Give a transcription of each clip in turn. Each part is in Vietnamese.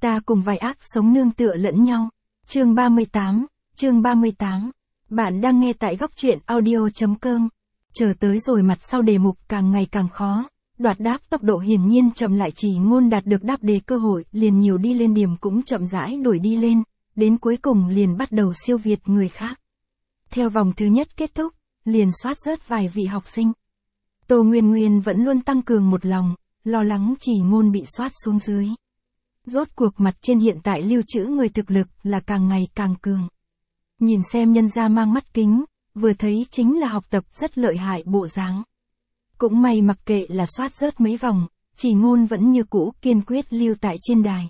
Ta cùng vài ác sống nương tựa lẫn nhau. Chương 38. Bạn đang nghe tại góc truyện audio.com. Chờ tới rồi mặt sau đề mục càng ngày càng khó. Đoạt đáp tốc độ hiển nhiên chậm lại, Chỉ Ngôn đạt được đáp đề cơ hội liền nhiều đi lên, điểm cũng chậm rãi đuổi đi lên, đến cuối cùng liền bắt đầu siêu việt người khác. Theo vòng thứ nhất kết thúc, liền soát rớt vài vị học sinh. Tô Nguyên Nguyên vẫn luôn tăng cường một lòng, lo lắng Chỉ Ngôn bị soát xuống dưới. Rốt cuộc mặt trên hiện tại lưu trữ người thực lực là càng ngày càng cường. Nhìn xem nhân gia mang mắt kính, vừa thấy chính là học tập rất lợi hại bộ dáng. Cũng may mặc kệ là soát rớt mấy vòng, Chỉ Ngôn vẫn như cũ kiên quyết lưu tại trên đài.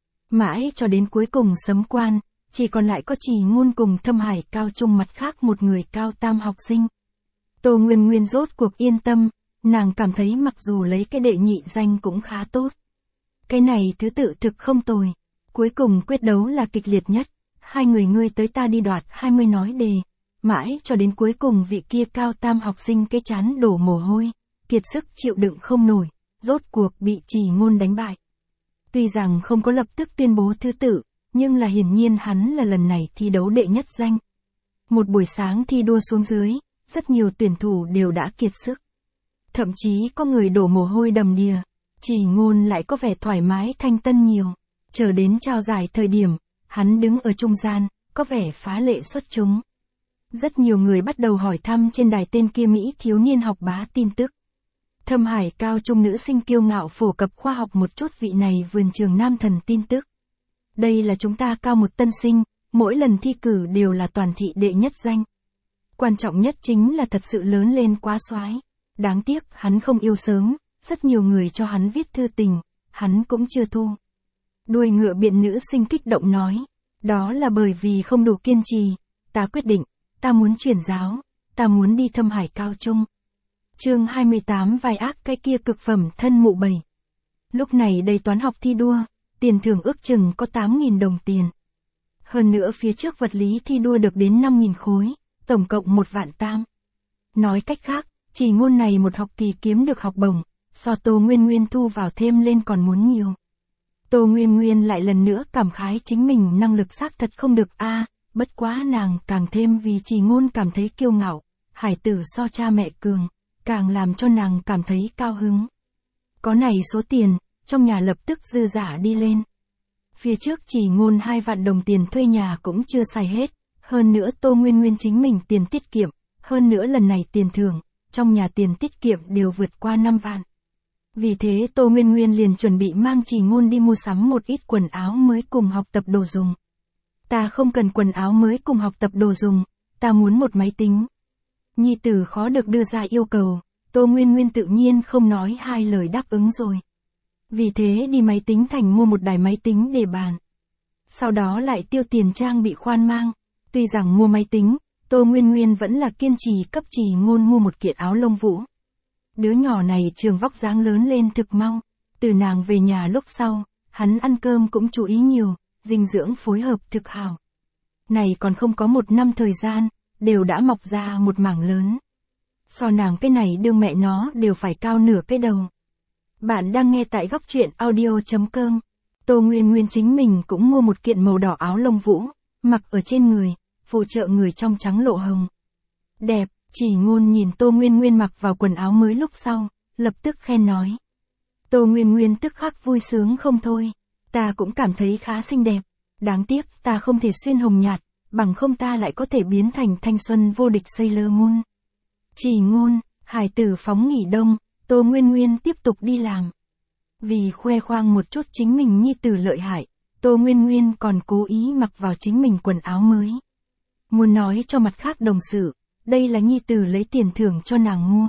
Mãi cho đến cuối cùng sấm quan, chỉ còn lại có Chỉ Ngôn cùng Thâm Hải cao trung mặt khác một người cao tam học sinh. Tô Nguyên Nguyên rốt cuộc yên tâm, nàng cảm thấy mặc dù lấy cái đệ nhị danh cũng khá tốt. Cái này thứ tự thực không tồi. Cuối cùng quyết đấu là kịch liệt nhất, hai người ngươi tới ta đi đoạt 20 nói đề. Mãi cho đến cuối cùng vị kia cao tam học sinh cái chán đổ mồ hôi, kiệt sức chịu đựng không nổi, rốt cuộc bị Chỉ Ngôn đánh bại. Tuy rằng không có lập tức tuyên bố thứ tự, nhưng là hiển nhiên hắn là lần này thi đấu đệ nhất danh. Một buổi sáng thi đua xuống dưới, rất nhiều tuyển thủ đều đã kiệt sức. Thậm chí có người đổ mồ hôi đầm đìa, Chỉ Ngôn lại có vẻ thoải mái thanh tân nhiều. Chờ đến trao giải thời điểm, hắn đứng ở trung gian, có vẻ phá lệ xuất chúng. Rất nhiều người bắt đầu hỏi thăm trên đài tên kia Mỹ thiếu niên học bá tin tức. Thâm Hải cao trung nữ sinh kiêu ngạo phổ cập khoa học một chút vị này vườn trường nam thần tin tức. Đây là chúng ta cao một tân sinh, mỗi lần thi cử đều là toàn thị đệ nhất danh. Quan trọng nhất chính là thật sự lớn lên quá soái. Đáng tiếc hắn không yêu sớm, rất nhiều người cho hắn viết thư tình, hắn cũng chưa thu. Đuôi ngựa biện nữ sinh kích động nói, đó là bởi vì không đủ kiên trì, ta quyết định, ta muốn chuyển giáo, ta muốn đi Thâm Hải cao trung. Chương 28 vai ác cái kia cực phẩm thân mụ bầy. Lúc này đầy toán học thi đua, tiền thưởng ước chừng có 8.000 đồng tiền. Hơn nữa phía trước vật lý thi đua được đến 5.000 khối, tổng cộng 1 vạn tam. Nói cách khác, Chỉ Ngôn này một học kỳ kiếm được học bổng, so Tô Nguyên Nguyên thu vào thêm lên còn muốn nhiều. Tô Nguyên Nguyên lại lần nữa cảm khái chính mình năng lực xác thật không được a, bất quá nàng càng thêm vì Chỉ Ngôn cảm thấy kiêu ngạo, hải tử so cha mẹ cường, càng làm cho nàng cảm thấy cao hứng. Có này số tiền, trong nhà lập tức dư giả đi lên. Phía trước Chỉ Ngôn 2 vạn đồng tiền thuê nhà cũng chưa xài hết, hơn nữa Tô Nguyên Nguyên chính mình tiền tiết kiệm, hơn nữa lần này tiền thưởng, trong nhà tiền tiết kiệm đều vượt qua 5 vạn. Vì thế Tô Nguyên Nguyên liền chuẩn bị mang Chỉ Ngôn đi mua sắm một ít quần áo mới cùng học tập đồ dùng. Ta không cần quần áo mới cùng học tập đồ dùng, ta muốn một máy tính. Nhi tử khó được đưa ra yêu cầu, Tô Nguyên Nguyên tự nhiên không nói hai lời đáp ứng rồi. Vì thế đi máy tính thành mua một đài máy tính để bàn. Sau đó lại tiêu tiền trang bị khoan mang. Tuy rằng mua máy tính, Tô Nguyên Nguyên vẫn là kiên trì cấp Chỉ Ngôn mua một kiện áo lông vũ. Đứa nhỏ này trường vóc dáng lớn lên thực mau. Từ nàng về nhà lúc sau, hắn ăn cơm cũng chú ý nhiều, dinh dưỡng phối hợp thực hảo. Này còn không có 1 năm thời gian, đều đã mọc ra một mảng lớn. So nàng cái này đương mẹ nó đều phải cao nửa cái đầu. Bạn đang nghe tại góc truyện audio.com. Tô Nguyên Nguyên chính mình cũng mua một kiện màu đỏ áo lông vũ, mặc ở trên người, phụ trợ người trong trắng lộ hồng. Đẹp, Chỉ Ngôn nhìn Tô Nguyên Nguyên mặc vào quần áo mới lúc sau, lập tức khen nói. Tô Nguyên Nguyên tức khắc vui sướng không thôi, ta cũng cảm thấy khá xinh đẹp, đáng tiếc ta không thể xuyên hồng nhạt, bằng không ta lại có thể biến thành thanh xuân vô địch Sailor Moon. Chỉ Ngôn, hải tử phóng nghỉ đông, Tô Nguyên Nguyên tiếp tục đi làm. Vì khoe khoang một chút chính mình nhi tử lợi hại, Tô Nguyên Nguyên còn cố ý mặc vào chính mình quần áo mới. Muốn nói cho mặt khác đồng sự, đây là nhi tử lấy tiền thưởng cho nàng mua.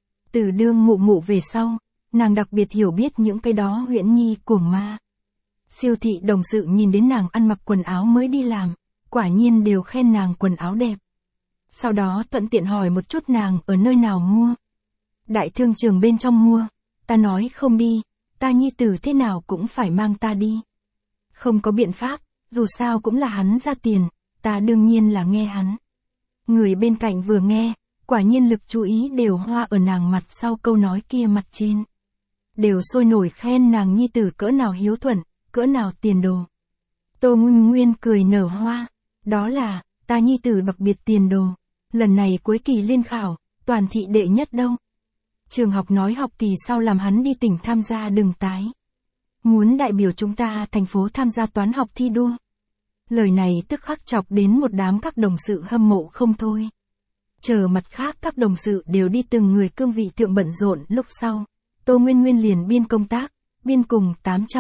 Từ đương mụ mụ về sau, nàng đặc biệt hiểu biết những cái đó huyễn nhi cuồng ma. Siêu thị đồng sự nhìn đến nàng ăn mặc quần áo mới đi làm, quả nhiên đều khen nàng quần áo đẹp. Sau đó thuận tiện hỏi một chút nàng ở nơi nào mua. Đại thương trường bên trong mua, ta nói không đi, ta nhi tử thế nào cũng phải mang ta đi. Không có biện pháp, dù sao cũng là hắn ra tiền, ta đương nhiên là nghe hắn. Người bên cạnh vừa nghe, quả nhiên lực chú ý đều hoa ở nàng mặt sau câu nói kia mặt trên. Đều sôi nổi khen nàng nhi tử cỡ nào hiếu thuận, cỡ nào tiền đồ. Tô Nguyên Nguyên cười nở hoa, đó là, ta nhi tử đặc biệt tiền đồ, lần này cuối kỳ liên khảo, toàn thị đệ nhất đâu. Trường học nói học kỳ sau làm hắn đi tỉnh tham gia đừng tái. Muốn đại biểu chúng ta thành phố tham gia toán học thi đua. Lời này tức khắc chọc đến một đám các đồng sự hâm mộ không thôi. Chờ mặt khác các đồng sự đều đi từng người cương vị thượng bận rộn lúc sau. Tô Nguyên Nguyên liền biên công tác, biên cùng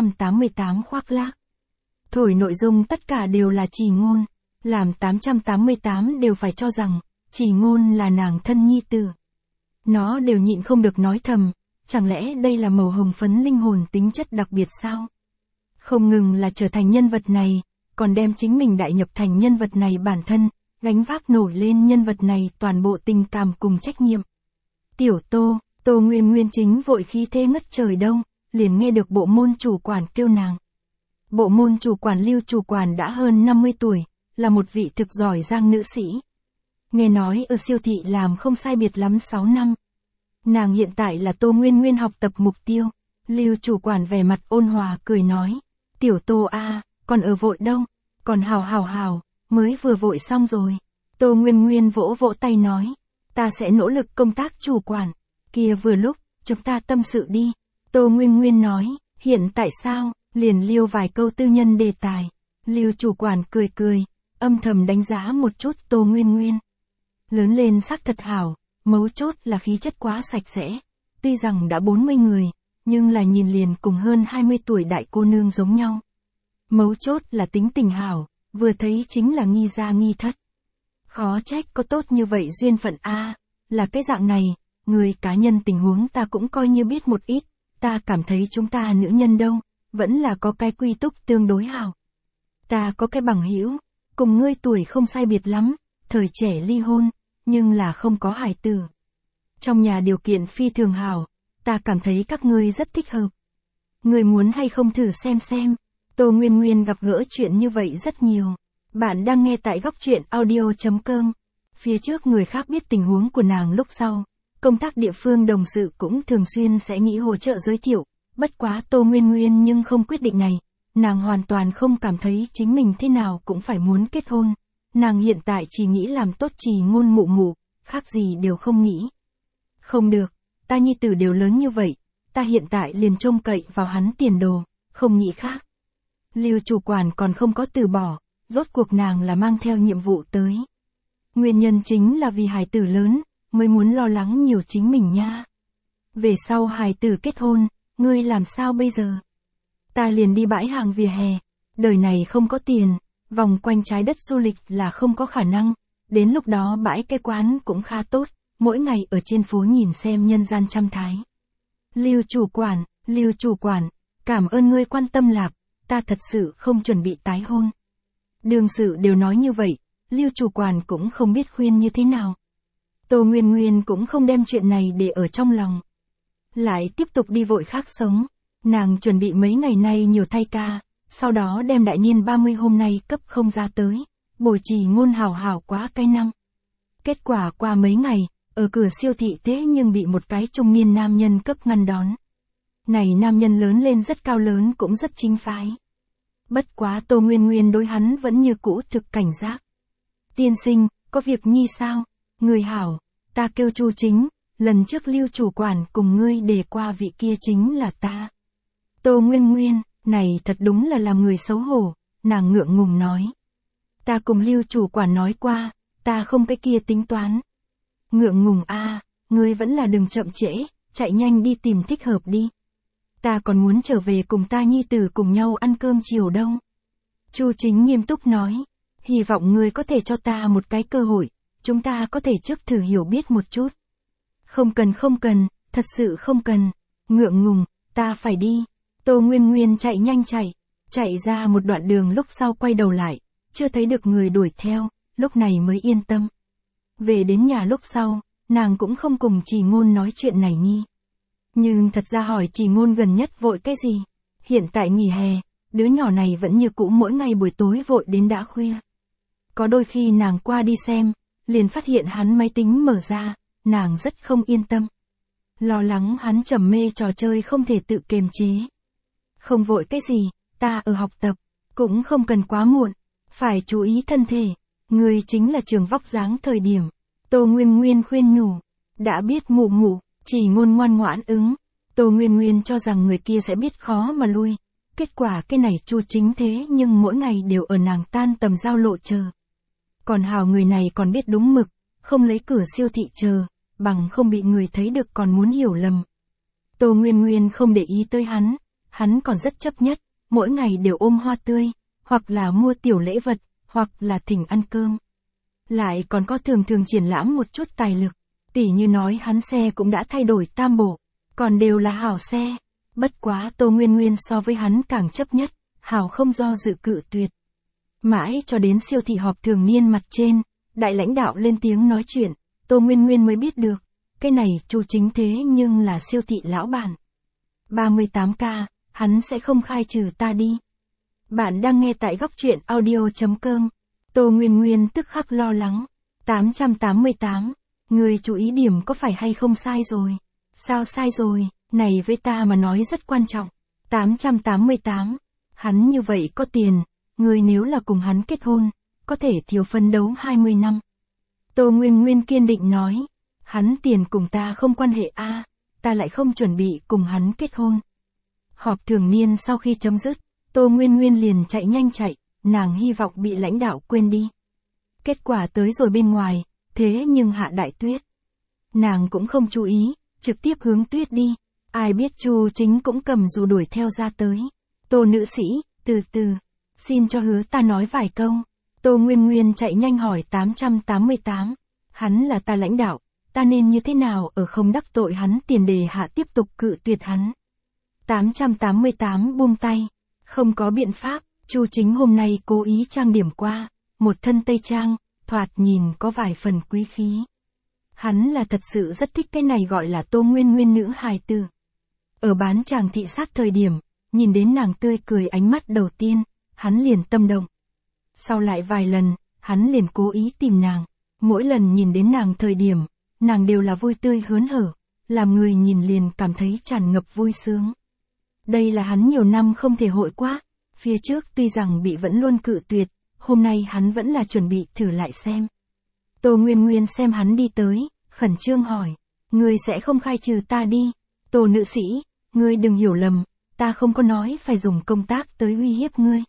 888 khoác lác. Thổi nội dung tất cả đều là Trì Ngôn, làm 888 đều phải cho rằng, Trì Ngôn là nàng thân nhi tử. Nó đều nhịn không được nói thầm, chẳng lẽ đây là màu hồng phấn linh hồn tính chất đặc biệt sao? Không ngừng là trở thành nhân vật này, còn đem chính mình đại nhập thành nhân vật này bản thân, gánh vác nổi lên nhân vật này toàn bộ tình cảm cùng trách nhiệm. Tiểu Tô Nguyên Nguyên chính vội khí thế ngất trời đông, liền nghe được bộ môn chủ quản kêu nàng. Bộ môn chủ quản Lưu chủ quản đã hơn 50 tuổi, là một vị thực giỏi giang nữ sĩ. Nghe nói ở siêu thị làm không sai biệt lắm 6 năm. Nàng hiện tại là Tô Nguyên Nguyên học tập mục tiêu. Lưu chủ quản vẻ mặt ôn hòa cười nói, tiểu Tô a, còn ở vội đâu, còn hào, mới vừa vội xong rồi. Tô Nguyên Nguyên vỗ vỗ tay nói, ta sẽ nỗ lực công tác chủ quản, kia vừa lúc, chúng ta tâm sự đi. Tô Nguyên Nguyên nói, hiện tại sao, liền liêu vài câu tư nhân đề tài. Lưu chủ quản cười, âm thầm đánh giá một chút Tô Nguyên Nguyên. Lớn lên sắc thật hảo, mấu chốt là khí chất quá sạch sẽ. Tuy rằng đã 40 người, nhưng là nhìn liền cùng hơn 20 tuổi đại cô nương giống nhau. Mấu chốt là tính tình hảo, vừa thấy chính là nghi gia nghi thất. Khó trách có tốt như vậy duyên phận a, là cái dạng này, người cá nhân tình huống ta cũng coi như biết một ít, ta cảm thấy chúng ta nữ nhân đâu, vẫn là có cái quy túc tương đối hảo. Ta có cái bằng hữu, cùng ngươi tuổi không sai biệt lắm, thời trẻ ly hôn, nhưng là không có hài tử. Trong nhà điều kiện phi thường hảo, ta cảm thấy các ngươi rất thích hợp. Ngươi muốn hay không thử xem. Tô Nguyên Nguyên gặp gỡ chuyện như vậy rất nhiều. Bạn đang nghe tại góc truyện audio.com. Phía trước người khác biết tình huống của nàng lúc sau, công tác địa phương đồng sự cũng thường xuyên sẽ nghĩ hỗ trợ giới thiệu, bất quá Tô Nguyên Nguyên nhưng không quyết định này, nàng hoàn toàn không cảm thấy chính mình thế nào cũng phải muốn kết hôn, nàng hiện tại chỉ nghĩ làm tốt Trì Ngôn mụ, khác gì đều không nghĩ. Không được, ta nhi tử đều lớn như vậy, ta hiện tại liền trông cậy vào hắn tiền đồ, không nghĩ khác. Lưu chủ quản còn không có từ bỏ, rốt cuộc nàng là mang theo nhiệm vụ tới. Nguyên nhân chính là vì hài tử lớn, mới muốn lo lắng nhiều chính mình nha. Về sau hài tử kết hôn, ngươi làm sao bây giờ? Ta liền đi bãi hàng vỉa hè, đời này không có tiền, vòng quanh trái đất du lịch là không có khả năng, đến lúc đó bãi cái quán cũng khá tốt, mỗi ngày ở trên phố nhìn xem nhân gian trăm thái. Lưu chủ quản, cảm ơn ngươi quan tâm lạc, ta thật sự không chuẩn bị tái hôn. Đương sự đều nói như vậy, Lưu chủ quản cũng không biết khuyên như thế nào. Tô Nguyên Nguyên cũng không đem chuyện này để ở trong lòng. Lại tiếp tục đi vội khác sống, nàng chuẩn bị mấy ngày nay nhiều thay ca, sau đó đem đại niên 30 hôm nay cấp không ra tới, bồi Trì Ngôn hảo quá cái năm. Kết quả qua mấy ngày, ở cửa siêu thị thế nhưng bị một cái trung niên nam nhân cấp ngăn đón. Này nam nhân lớn lên rất cao lớn cũng rất chính phái. Bất quá Tô Nguyên Nguyên đối hắn vẫn như cũ thực cảnh giác. Tiên sinh, có việc nhi sao? Người hảo, ta kêu Chu Chính, lần trước Lưu chủ quản cùng ngươi đề qua vị kia chính là ta. Tô Nguyên Nguyên, này thật đúng là làm người xấu hổ, nàng ngượng ngùng nói. Ta cùng Lưu chủ quản nói qua, ta không cái kia tính toán. Ngượng ngùng a, ngươi vẫn là đừng chậm trễ, chạy nhanh đi tìm thích hợp đi. Ta còn muốn trở về cùng ta nhi tử cùng nhau ăn cơm chiều đâu. Chu Chính nghiêm túc nói, hy vọng ngươi có thể cho ta một cái cơ hội, chúng ta có thể trước thử hiểu biết một chút. Không cần, thật sự không cần. Ngượng ngùng, ta phải đi. Tô Nguyên Nguyên chạy nhanh chạy ra một đoạn đường lúc sau quay đầu lại, chưa thấy được người đuổi theo, lúc này mới yên tâm. Về đến nhà lúc sau, nàng cũng không cùng Trì Ngôn nói chuyện này nhi. Nhưng thật ra hỏi Trì Ngôn gần nhất vội cái gì? Hiện tại nghỉ hè, đứa nhỏ này vẫn như cũ mỗi ngày buổi tối vội đến đã khuya. Có đôi khi nàng qua đi xem, liền phát hiện hắn máy tính mở ra, nàng rất không yên tâm. Lo lắng hắn trầm mê trò chơi không thể tự kiềm chế. Không vội cái gì, ta ở học tập, cũng không cần quá muộn, phải chú ý thân thể, người chính là trường vóc dáng thời điểm. Tô Nguyên Nguyên khuyên nhủ, đã biết mụ mụ, chỉ ngôn ngoan ngoãn ứng. Tô Nguyên Nguyên cho rằng người kia sẽ biết khó mà lui. Kết quả cái này Chu Chính thế nhưng mỗi ngày đều ở nàng tan tầm giao lộ chờ. Còn hào người này còn biết đúng mực, không lấy cửa siêu thị chờ, bằng không bị người thấy được còn muốn hiểu lầm. Tô Nguyên Nguyên không để ý tới hắn còn rất chấp nhất, mỗi ngày đều ôm hoa tươi, hoặc là mua tiểu lễ vật, hoặc là thỉnh ăn cơm. Lại còn có thường triển lãm một chút tài lực, tỉ như nói hắn xe cũng đã thay đổi tam bộ, còn đều là hảo xe. Bất quá Tô Nguyên Nguyên so với hắn càng chấp nhất, hảo không do dự cự tuyệt. Mãi cho đến siêu thị họp thường niên mặt trên, đại lãnh đạo lên tiếng nói chuyện, Tô Nguyên Nguyên mới biết được, cái này Chu Chính thế nhưng là siêu thị lão bản. 38K, hắn sẽ không khai trừ ta đi. Bạn đang nghe tại góc truyện audio.com. Tô Nguyên Nguyên tức khắc lo lắng. 888, người chú ý điểm có phải hay không sai rồi? Sao sai rồi, này với ta mà nói rất quan trọng. 888, hắn như vậy có tiền, người nếu là cùng hắn kết hôn, có thể thiếu phấn đấu 20 năm. Tô Nguyên Nguyên kiên định nói, hắn tiền cùng ta không quan hệ a, ta lại không chuẩn bị cùng hắn kết hôn. Họp thường niên sau khi chấm dứt, Tô Nguyên Nguyên liền chạy nhanh chạy, nàng hy vọng bị lãnh đạo quên đi. Kết quả tới rồi bên ngoài, thế nhưng hạ đại tuyết. Nàng cũng không chú ý, trực tiếp hướng tuyết đi, ai biết Chu Chính cũng cầm dù đuổi theo ra tới. Tô nữ sĩ, từ từ, xin cho hứa ta nói vài câu. Tô Nguyên Nguyên chạy nhanh hỏi 888, hắn là ta lãnh đạo, ta nên như thế nào ở không đắc tội hắn tiền đề hạ tiếp tục cự tuyệt hắn. 888 buông tay, không có biện pháp, Chu Chính hôm nay cố ý trang điểm qua, một thân tây trang, thoạt nhìn có vài phần quý khí. Hắn là thật sự rất thích cái này gọi là Tô Nguyên Nguyên nữ hài tử. Ở bán chàng thị sát thời điểm, nhìn đến nàng tươi cười ánh mắt đầu tiên, hắn liền tâm động. Sau lại vài lần, hắn liền cố ý tìm nàng, mỗi lần nhìn đến nàng thời điểm, nàng đều là vui tươi hớn hở, làm người nhìn liền cảm thấy tràn ngập vui sướng. Đây là hắn nhiều năm không thể hội quá, phía trước tuy rằng bị vẫn luôn cự tuyệt, hôm nay hắn vẫn là chuẩn bị thử lại xem. Tô Nguyên Nguyên xem hắn đi tới, khẩn trương hỏi, ngươi sẽ không khai trừ ta đi, Tô nữ sĩ, ngươi đừng hiểu lầm, ta không có nói phải dùng công tác tới uy hiếp ngươi.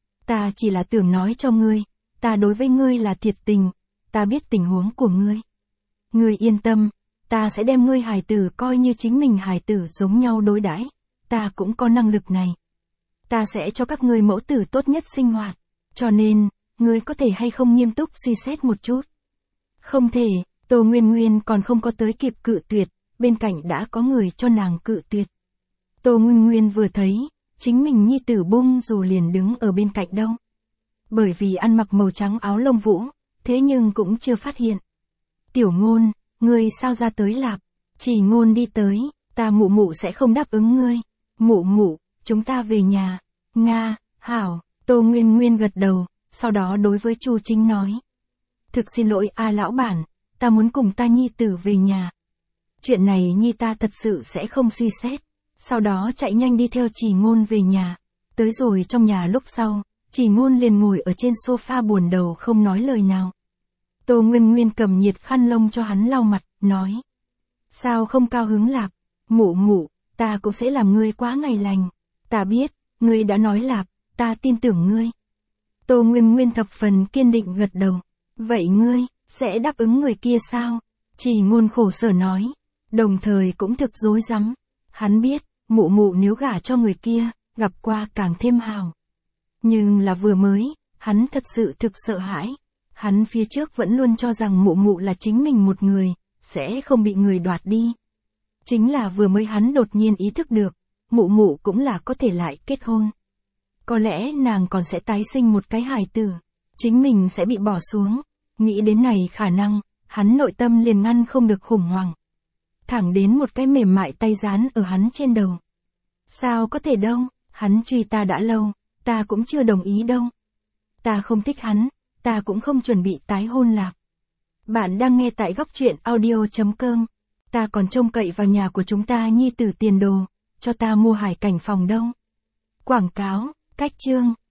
Ta chỉ là tưởng nói cho ngươi, ta đối với ngươi là thiệt tình, ta biết tình huống của ngươi. Ngươi yên tâm, ta sẽ đem ngươi hài tử coi như chính mình hài tử giống nhau đối đãi, ta cũng có năng lực này. Ta sẽ cho các ngươi mẫu tử tốt nhất sinh hoạt, cho nên, ngươi có thể hay không nghiêm túc suy xét một chút. Không thể, Tô Nguyên Nguyên còn không có tới kịp cự tuyệt, bên cạnh đã có người cho nàng cự tuyệt. Tô Nguyên Nguyên vừa thấy, chính mình nhi tử bung dù liền đứng ở bên cạnh đâu. Bởi vì ăn mặc màu trắng áo lông vũ, thế nhưng cũng chưa phát hiện. Tiểu Ngôn, ngươi sao ra tới lạp? Chỉ Ngôn đi tới, ta mụ mụ sẽ không đáp ứng ngươi. Mụ mụ, chúng ta về nhà. Nga, hảo, Tô Nguyên Nguyên gật đầu, sau đó đối với Chu Chính nói. Thực xin lỗi a lão bản, ta muốn cùng ta nhi tử về nhà. Chuyện này nhi ta thật sự sẽ không suy xét. Sau đó chạy nhanh đi theo Chỉ Ngôn về nhà. Tới rồi trong nhà lúc sau, Chỉ Ngôn liền ngồi ở trên sofa buồn đầu không nói lời nào. Tô Nguyên Nguyên cầm nhiệt khăn lông cho hắn lau mặt, nói. Sao không cao hứng lạp? Mụ mụ, ta cũng sẽ làm ngươi quá ngày lành. Ta biết, ngươi đã nói lạp, ta tin tưởng ngươi. Tô Nguyên Nguyên thập phần kiên định gật đầu. Vậy ngươi, sẽ đáp ứng người kia sao? Chỉ Ngôn khổ sở nói. Đồng thời cũng thực rối rắm. Hắn biết, mụ mụ nếu gả cho người kia, gặp qua càng thêm hào. Nhưng là vừa mới, hắn thật sự thực sợ hãi. Hắn phía trước vẫn luôn cho rằng mụ mụ là chính mình một người, sẽ không bị người đoạt đi. Chính là vừa mới hắn đột nhiên ý thức được, mụ mụ cũng là có thể lại kết hôn. Có lẽ nàng còn sẽ tái sinh một cái hài tử, chính mình sẽ bị bỏ xuống. Nghĩ đến này khả năng, hắn nội tâm liền ngăn không được khủng hoảng. Thẳng đến một cái mềm mại tay dán ở hắn trên đầu. Sao có thể đâu, hắn truy ta đã lâu, ta cũng chưa đồng ý đâu. Ta không thích hắn, ta cũng không chuẩn bị tái hôn lạc. Bạn đang nghe tại góc truyện audio.com. Ta còn trông cậy vào nhà của chúng ta nhi tử tiền đồ, cho ta mua hải cảnh phòng đâu. Quảng cáo, Cách chương